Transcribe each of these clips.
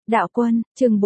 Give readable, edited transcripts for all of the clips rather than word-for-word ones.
Đạo Quân, chương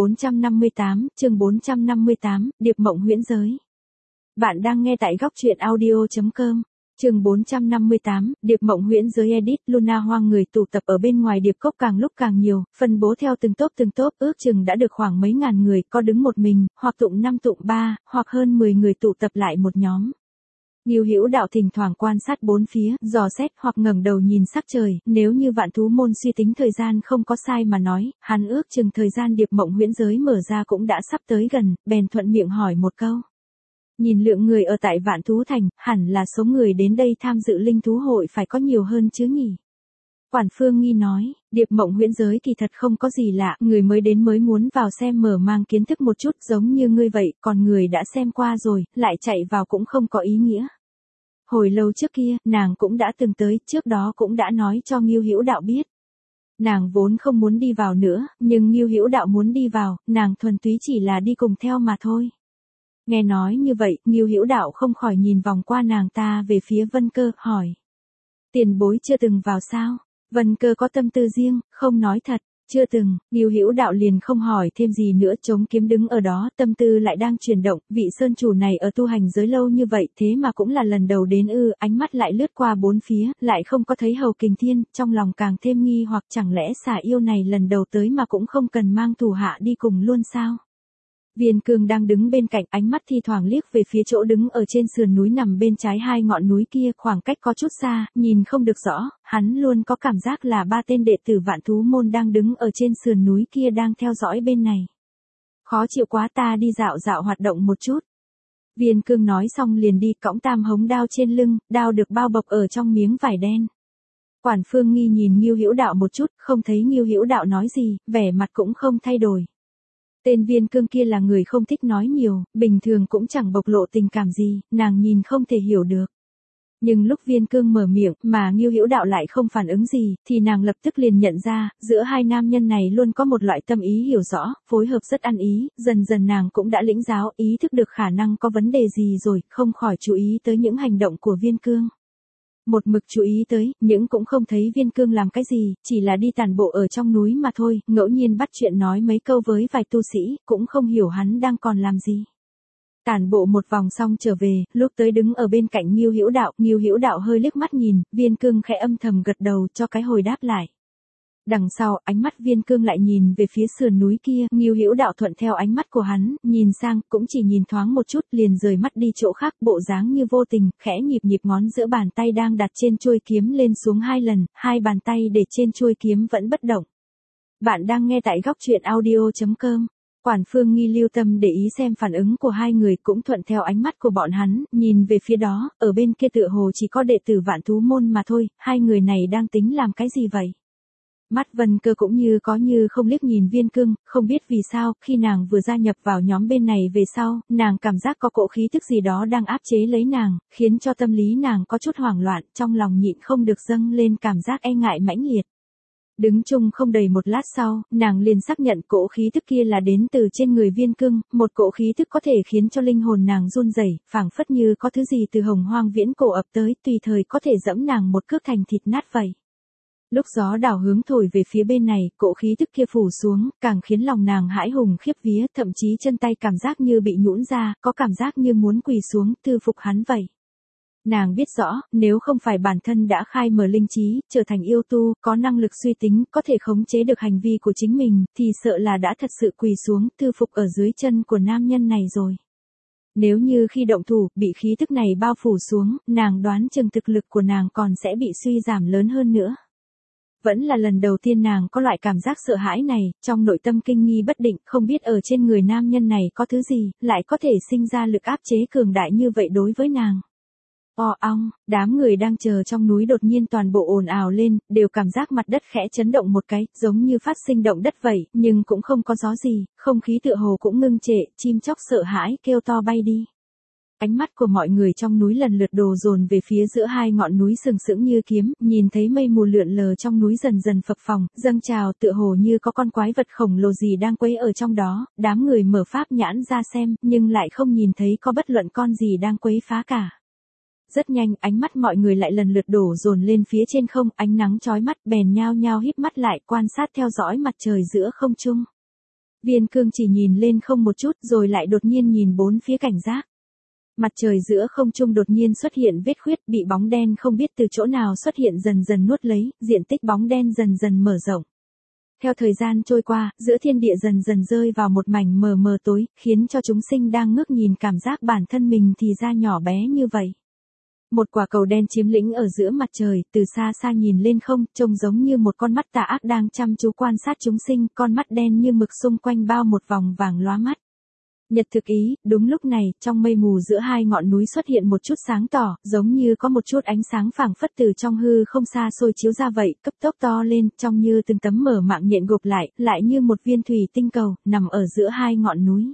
458, Điệp Mộng Huyễn Giới. Bạn đang nghe tại góc truyện audio.com. Chương 458, Điệp Mộng Huyễn Giới edit. Luna Hoang người tụ tập ở bên ngoài điệp cốc càng lúc càng nhiều, phân bố theo từng tốp, ước chừng đã được khoảng mấy ngàn người, có đứng một mình, hoặc tụng 5 tụng 3, hoặc hơn 10 người tụ tập lại một nhóm. Ngưu Hữu Đạo thỉnh thoảng quan sát bốn phía, dò xét hoặc ngẩng đầu nhìn sắc trời, nếu như Vạn Thú môn suy tính thời gian không có sai mà nói, hắn ước chừng thời gian Điệp Mộng Huyễn Giới mở ra cũng đã sắp tới gần, bèn thuận miệng hỏi một câu. Nhìn lượng người ở tại Vạn Thú Thành, hẳn là số người đến đây tham dự linh thú hội phải có nhiều hơn chứ nhỉ? Quản Phương Nghi nói, Điệp Mộng Huyễn Giới kỳ thật không có gì lạ, người mới đến mới muốn vào xem mở mang kiến thức một chút giống như ngươi vậy, còn người đã xem qua rồi, lại chạy vào cũng không có ý nghĩa. Hồi lâu trước kia, nàng cũng đã từng tới, trước đó cũng đã nói cho Ngưu Hữu Đạo biết. Nàng vốn không muốn đi vào nữa, nhưng Ngưu Hữu Đạo muốn đi vào, nàng thuần túy chỉ là đi cùng theo mà thôi. Nghe nói như vậy, Ngưu Hữu Đạo không khỏi nhìn vòng qua nàng ta về phía Vân Cơ, hỏi. Tiền bối chưa từng vào sao? Vân Cơ có tâm tư riêng, không nói thật. Chưa từng, Ngưu Hữu Đạo liền không hỏi thêm gì nữa, chống kiếm đứng ở đó, tâm tư lại đang chuyển động, vị sơn chủ này ở tu hành giới lâu như vậy, thế mà cũng là lần đầu đến ánh mắt lại lướt qua bốn phía, lại không có thấy Hầu Kình Thiên, trong lòng càng thêm nghi hoặc chẳng lẽ xà yêu này lần đầu tới mà cũng không cần mang thủ hạ đi cùng luôn sao? Viên Cương đang đứng bên cạnh, ánh mắt thi thoảng liếc về phía chỗ đứng ở trên sườn núi nằm bên trái hai ngọn núi kia, khoảng cách có chút xa, nhìn không được rõ, hắn luôn có cảm giác là ba tên đệ tử Vạn Thú môn đang đứng ở trên sườn núi kia đang theo dõi bên này. Khó chịu quá, ta đi dạo hoạt động một chút. Viên Cương nói xong liền đi, cõng tam hống đao trên lưng, đao được bao bọc ở trong miếng vải đen. Quản Phương Nghi nhìn Ngưu Hữu Đạo một chút, không thấy Ngưu Hữu Đạo nói gì, vẻ mặt cũng không thay đổi. Tên Viên Cương kia là người không thích nói nhiều, bình thường cũng chẳng bộc lộ tình cảm gì, nàng nhìn không thể hiểu được. Nhưng lúc Viên Cương mở miệng mà Ngưu Hữu Đạo lại không phản ứng gì, thì nàng lập tức liền nhận ra, giữa hai nam nhân này luôn có một loại tâm ý hiểu rõ, phối hợp rất ăn ý, dần dần nàng cũng đã lĩnh giáo, ý thức được khả năng có vấn đề gì rồi, không khỏi chú ý tới những hành động của Viên Cương. Một mực chú ý tới, nhưng cũng không thấy Viên Cương làm cái gì, chỉ là đi tản bộ ở trong núi mà thôi, ngẫu nhiên bắt chuyện nói mấy câu với vài tu sĩ, cũng không hiểu hắn đang còn làm gì. Tản bộ một vòng xong trở về, lúc tới đứng ở bên cạnh Ngưu Hữu Đạo hơi liếc mắt nhìn, Viên Cương khẽ âm thầm gật đầu cho cái hồi đáp lại. Đằng sau, ánh mắt Viên Cương lại nhìn về phía sườn núi kia, Ngưu Hữu Đạo thuận theo ánh mắt của hắn, nhìn sang, cũng chỉ nhìn thoáng một chút, liền rời mắt đi chỗ khác, bộ dáng như vô tình, khẽ nhịp ngón giữa bàn tay đang đặt trên chuôi kiếm lên xuống 2 lần, hai bàn tay để trên chuôi kiếm vẫn bất động. Bạn đang nghe tại góc truyện audio.com. Quản Phương Nghi lưu tâm để ý xem phản ứng của hai người, cũng thuận theo ánh mắt của bọn hắn, nhìn về phía đó, ở bên kia tựa hồ chỉ có đệ tử Vạn Thú môn mà thôi, hai người này đang tính làm cái gì vậy? Mắt Vân Cơ cũng như có như không liếc nhìn Viên Cương, không biết vì sao, khi nàng vừa gia nhập vào nhóm bên này về sau, nàng cảm giác có cỗ khí tức gì đó đang áp chế lấy nàng, khiến cho tâm lý nàng có chút hoảng loạn, trong lòng nhịn không được dâng lên cảm giác e ngại mãnh liệt. Đứng chung không đầy một lát sau, nàng liền xác nhận cỗ khí tức kia là đến từ trên người Viên Cương, một cỗ khí tức có thể khiến cho linh hồn nàng run rẩy, phảng phất như có thứ gì từ hồng hoang viễn cổ ập tới, tùy thời có thể dẫm nàng một cước thành thịt nát vậy. Lúc gió đảo hướng thổi về phía bên này, cỗ khí tức kia phủ xuống, càng khiến lòng nàng hãi hùng khiếp vía, thậm chí chân tay cảm giác như bị nhũn ra, có cảm giác như muốn quỳ xuống, thư phục hắn vậy. Nàng biết rõ, nếu không phải bản thân đã khai mở linh trí, trở thành yêu tu, có năng lực suy tính, có thể khống chế được hành vi của chính mình, thì sợ là đã thật sự quỳ xuống, thư phục ở dưới chân của nam nhân này rồi. Nếu như khi động thủ, bị khí tức này bao phủ xuống, nàng đoán chừng thực lực của nàng còn sẽ bị suy giảm lớn hơn nữa. Vẫn là lần đầu tiên nàng có loại cảm giác sợ hãi này, trong nội tâm kinh nghi bất định, không biết ở trên người nam nhân này có thứ gì, lại có thể sinh ra lực áp chế cường đại như vậy đối với nàng. Ong, đám người đang chờ trong núi đột nhiên toàn bộ ồn ào lên, đều cảm giác mặt đất khẽ chấn động một cái, giống như phát sinh động đất vậy, nhưng cũng không có gió gì, không khí tựa hồ cũng ngưng trệ, chim chóc sợ hãi kêu to bay đi. Ánh mắt của mọi người trong núi lần lượt đổ dồn về phía giữa hai ngọn núi sừng sững như kiếm, nhìn thấy mây mù lượn lờ trong núi dần dần phập phồng, dâng trào, tựa hồ như có con quái vật khổng lồ gì đang quấy ở trong đó, đám người mở pháp nhãn ra xem, nhưng lại không nhìn thấy có bất luận con gì đang quấy phá cả. Rất nhanh, ánh mắt mọi người lại lần lượt đổ dồn lên phía trên không, ánh nắng chói mắt, bèn nhao nhao híp mắt lại, quan sát theo dõi mặt trời giữa không trung. Viên Cương chỉ nhìn lên không một chút rồi lại đột nhiên nhìn bốn phía cảnh giác. Mặt trời giữa không trung đột nhiên xuất hiện vết khuyết, bị bóng đen không biết từ chỗ nào xuất hiện dần dần nuốt lấy, diện tích bóng đen dần dần mở rộng. Theo thời gian trôi qua, giữa thiên địa dần dần rơi vào một mảnh mờ mờ tối, khiến cho chúng sinh đang ngước nhìn cảm giác bản thân mình thì ra nhỏ bé như vậy. Một quả cầu đen chiếm lĩnh ở giữa mặt trời, từ xa xa nhìn lên không, trông giống như một con mắt tà ác đang chăm chú quan sát chúng sinh, con mắt đen như mực xung quanh bao một vòng vàng lóa mắt. Nhật thực ý, đúng lúc này, trong mây mù giữa hai ngọn núi xuất hiện một chút sáng tỏ, giống như có một chút ánh sáng phảng phất từ trong hư không xa xôi chiếu ra vậy, cấp tốc to lên, trông như từng tấm mở mạng nhện gộp lại như một viên thủy tinh cầu, nằm ở giữa hai ngọn núi.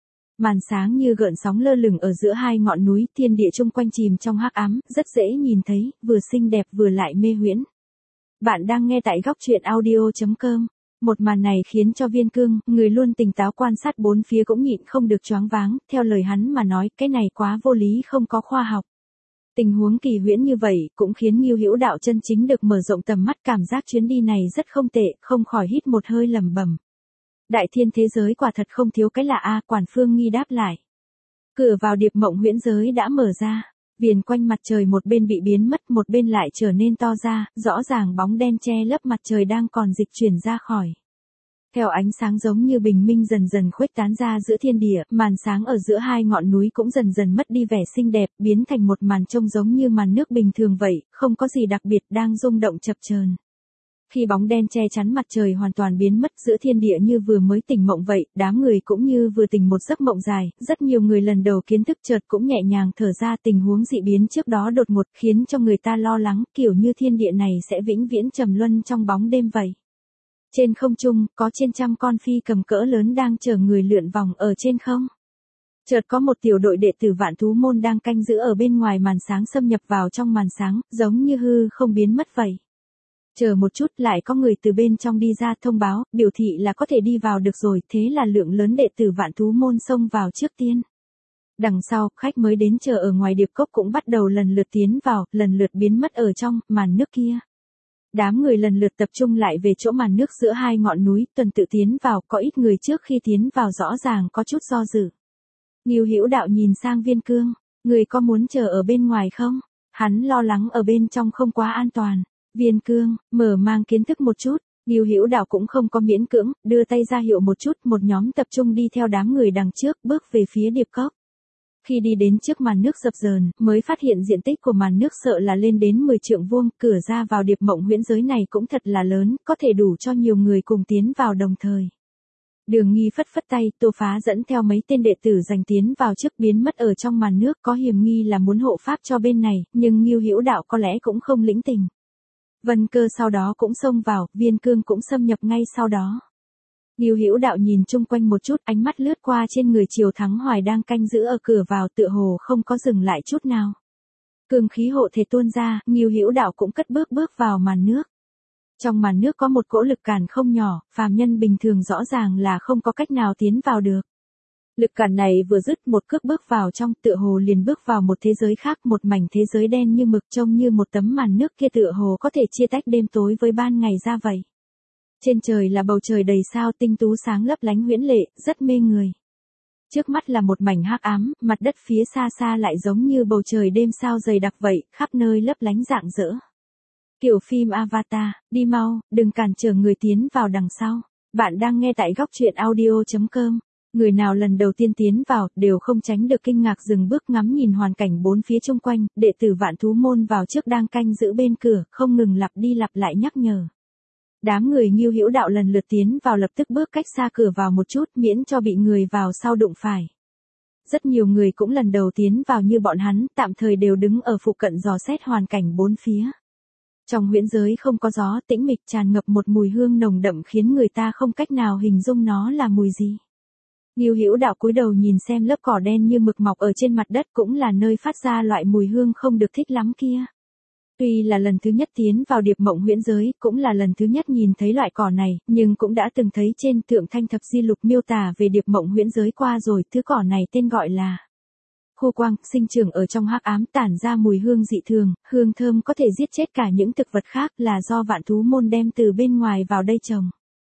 Màn sáng như gợn sóng lơ lửng ở giữa hai ngọn núi, thiên địa chung quanh chìm trong hắc ám, rất dễ nhìn thấy, vừa xinh đẹp vừa lại mê huyễn. Bạn đang nghe tại góc truyện audio.com. Một màn này khiến cho Viên Cương, người luôn tỉnh táo quan sát bốn phía cũng nhịn không được choáng váng, theo lời hắn mà nói, cái này quá vô lý không có khoa học. Tình huống kỳ huyễn như vậy, cũng khiến Ngưu Hữu Đạo chân chính được mở rộng tầm mắt, cảm giác chuyến đi này rất không tệ, không khỏi hít một hơi lẩm bẩm. Đại thiên thế giới quả thật không thiếu cái lạ a, Quản Phương Nghi đáp lại. Cửa vào Điệp Mộng huyễn giới đã mở ra. Viền quanh mặt trời một bên bị biến mất, một bên lại trở nên to ra, rõ ràng bóng đen che lấp mặt trời đang còn dịch chuyển ra khỏi. Theo ánh sáng giống như bình minh dần dần khuếch tán ra giữa thiên địa, màn sáng ở giữa hai ngọn núi cũng dần dần mất đi vẻ xinh đẹp, biến thành một màn trông giống như màn nước bình thường vậy, không có gì đặc biệt, đang rung động chập chờn. Khi bóng đen che chắn mặt trời hoàn toàn biến mất, giữa thiên địa như vừa mới tỉnh mộng vậy, đám người cũng như vừa tỉnh một giấc mộng dài, rất nhiều người lần đầu kiến thức chợt cũng nhẹ nhàng thở ra, tình huống dị biến trước đó đột ngột khiến cho người ta lo lắng, kiểu như thiên địa này sẽ vĩnh viễn trầm luân trong bóng đêm vậy. Trên không trung, có trên trăm con phi cầm cỡ lớn đang chờ người lượn vòng ở trên không. Chợt có một tiểu đội đệ tử Vạn Thú môn đang canh giữ ở bên ngoài màn sáng xâm nhập vào trong màn sáng, giống như hư không biến mất vậy. Chờ một chút, lại có người từ bên trong đi ra thông báo, biểu thị là có thể đi vào được rồi, thế là lượng lớn đệ tử Vạn Thú môn xông vào trước tiên. Đằng sau, khách mới đến chờ ở ngoài điệp cốc cũng bắt đầu lần lượt tiến vào, lần lượt biến mất ở trong màn nước kia. Đám người lần lượt tập trung lại về chỗ màn nước giữa hai ngọn núi, tuần tự tiến vào, có ít người trước khi tiến vào rõ ràng có chút do dự. Ngưu Hữu Đạo nhìn sang Viên Cương, người có muốn chờ ở bên ngoài không? Hắn lo lắng ở bên trong không quá an toàn. Viên Cương, mở mang kiến thức một chút, Ngưu Hữu Đạo cũng không có miễn cưỡng, đưa tay ra hiệu một chút, một nhóm tập trung đi theo đám người đằng trước, bước về phía điệp cốc. Khi đi đến trước màn nước dập dờn, mới phát hiện diện tích của màn nước sợ là lên đến 10 trượng vuông, cửa ra vào Điệp Mộng huyễn giới này cũng thật là lớn, có thể đủ cho nhiều người cùng tiến vào đồng thời. Đường Nghi phất phất tay, Tô Phá dẫn theo mấy tên đệ tử giành tiến vào trước, biến mất ở trong màn nước, có hiềm nghi là muốn hộ pháp cho bên này, nhưng Ngưu Hữu Đạo có lẽ cũng không lĩnh tình. Vân Cơ sau đó cũng xông vào, Viên Cương cũng xâm nhập ngay sau đó. Ngưu Hữu Đạo nhìn chung quanh một chút, ánh mắt lướt qua trên người Triều Thắng Hoài đang canh giữ ở cửa vào, tựa hồ không có dừng lại chút nào. Cường khí hộ thể tuôn ra, Ngưu Hữu Đạo cũng cất bước bước vào màn nước. Trong màn nước có một cỗ lực cản không nhỏ, phàm nhân bình thường rõ ràng là không có cách nào tiến vào được. Lực cản này vừa dứt, một cước bước vào trong, tựa hồ liền bước vào một thế giới khác, một mảnh thế giới đen như mực, trông như một tấm màn nước kia tựa hồ có thể chia tách đêm tối với ban ngày ra vậy. Trên trời là bầu trời đầy sao tinh tú sáng lấp lánh huyễn lệ, rất mê người. Trước mắt là một mảnh hắc ám, mặt đất phía xa xa lại giống như bầu trời đêm sao dày đặc vậy, khắp nơi lấp lánh rạng rỡ. Kiểu phim Avatar, đi mau, đừng cản trở người tiến vào đằng sau. Bạn đang nghe tại góc truyện audio.com. Người nào lần đầu tiên tiến vào, đều không tránh được kinh ngạc dừng bước ngắm nhìn hoàn cảnh bốn phía chung quanh, đệ tử Vạn Thú môn vào trước đang canh giữ bên cửa, không ngừng lặp đi lặp lại nhắc nhở. Đám người Ngưu Hữu Đạo lần lượt tiến vào lập tức bước cách xa cửa vào một chút, miễn cho bị người vào sau đụng phải. Rất nhiều người cũng lần đầu tiến vào như bọn hắn, tạm thời đều đứng ở phụ cận dò xét hoàn cảnh bốn phía. Trong huyễn giới không có gió, tĩnh mịch, tràn ngập một mùi hương nồng đậm khiến người ta không cách nào hình dung nó là mùi gì. Ngưu Hữu Đạo cúi đầu nhìn xem lớp cỏ đen như mực mọc ở trên mặt đất, cũng là nơi phát ra loại mùi hương không được thích lắm kia. Tuy là lần thứ nhất tiến vào Điệp Mộng huyễn giới, cũng là lần thứ nhất nhìn thấy loại cỏ này, nhưng cũng đã từng thấy trên Thượng Thanh Thập Di Lục miêu tả về Điệp Mộng huyễn giới qua rồi, thứ cỏ này tên gọi là Khu Quang, sinh trưởng ở trong hắc ám, tản ra mùi hương dị thường, hương thơm có thể giết chết cả những thực vật khác, là do Vạn Thú môn đem từ bên ngoài vào đây trồng.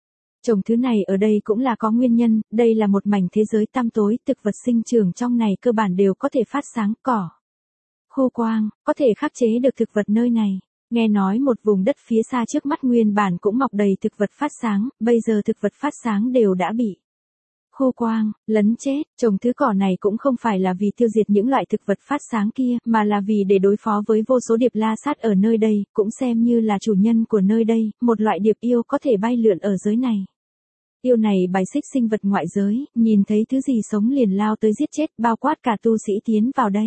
Trồng thứ này ở đây cũng là có nguyên nhân, đây là một mảnh thế giới tăm tối, thực vật sinh trưởng trong này cơ bản đều có thể phát sáng, cỏ, khô quang, có thể khắc chế được thực vật nơi này. Nghe nói một vùng đất phía xa trước mắt nguyên bản cũng mọc đầy thực vật phát sáng, bây giờ thực vật phát sáng đều đã bị khô quang, lấn chết. Trồng thứ cỏ này cũng không phải là vì tiêu diệt những loại thực vật phát sáng kia, mà là vì để đối phó với vô số điệp la sát ở nơi đây, cũng xem như là chủ nhân của nơi đây, một loại điệp yêu có thể bay lượn ở giới này. Yêu này bài xích sinh vật ngoại giới, nhìn thấy thứ gì sống liền lao tới giết chết, bao quát cả tu sĩ tiến vào đây.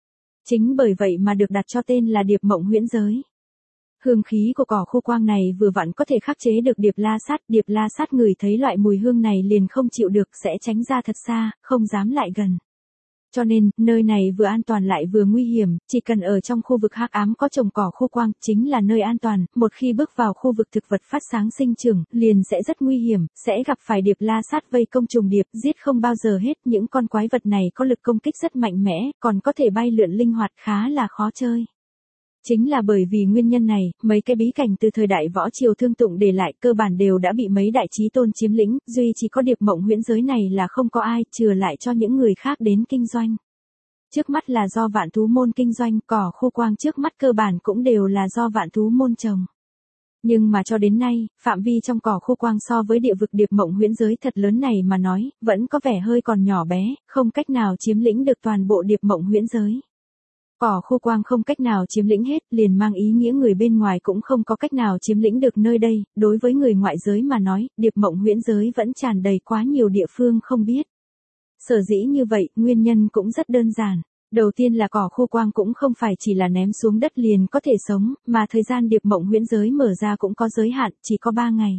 Chính bởi vậy mà được đặt cho tên là điệp mộng huyễn giới. Hương khí của cỏ khô quang này vừa vặn có thể khắc chế được điệp la sát ngửi thấy loại mùi hương này liền không chịu được sẽ tránh ra thật xa, không dám lại gần. Cho nên, nơi này vừa an toàn lại vừa nguy hiểm, chỉ cần ở trong khu vực hắc ám có trồng cỏ khô quang, chính là nơi an toàn, một khi bước vào khu vực thực vật phát sáng sinh trưởng, liền sẽ rất nguy hiểm, sẽ gặp phải điệp la sát vây công trùng điệp, giết không bao giờ hết, những con quái vật này có lực công kích rất mạnh mẽ, còn có thể bay lượn linh hoạt khá là khó chơi. Chính là bởi vì nguyên nhân này, mấy cái bí cảnh từ thời đại võ triều Thương Tụng để lại cơ bản đều đã bị mấy đại chí tôn chiếm lĩnh, duy chỉ có điệp mộng huyễn giới này là không có ai chừa lại cho những người khác đến kinh doanh. Trước mắt là do Vạn Thú môn kinh doanh, cỏ khô quang trước mắt cơ bản cũng đều là do Vạn Thú môn trồng. Nhưng mà cho đến nay, phạm vi trong cỏ khô quang so với địa vực điệp mộng huyễn giới thật lớn này mà nói, vẫn có vẻ hơi còn nhỏ bé, không cách nào chiếm lĩnh được toàn bộ điệp mộng huyễn giới. Cỏ khô quang không cách nào chiếm lĩnh hết, liền mang ý nghĩa người bên ngoài cũng không có cách nào chiếm lĩnh được nơi đây, đối với người ngoại giới mà nói, điệp mộng huyễn giới vẫn tràn đầy quá nhiều địa phương không biết. Sở dĩ như vậy, nguyên nhân cũng rất đơn giản. Đầu tiên là cỏ khô quang cũng không phải chỉ là ném xuống đất liền có thể sống, mà thời gian điệp mộng huyễn giới mở ra cũng có giới hạn, chỉ có 3 ngày.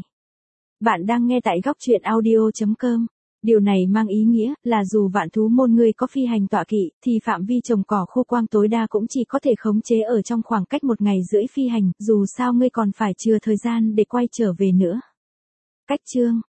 Bạn đang nghe tại góc truyện audio.com. Điều này mang ý nghĩa là dù Vạn Thú môn ngươi có phi hành tọa kỵ, thì phạm vi trồng cỏ khô quang tối đa cũng chỉ có thể khống chế ở trong khoảng cách 1 ngày rưỡi phi hành, dù sao ngươi còn phải chừa thời gian để quay trở về nữa. Cách chương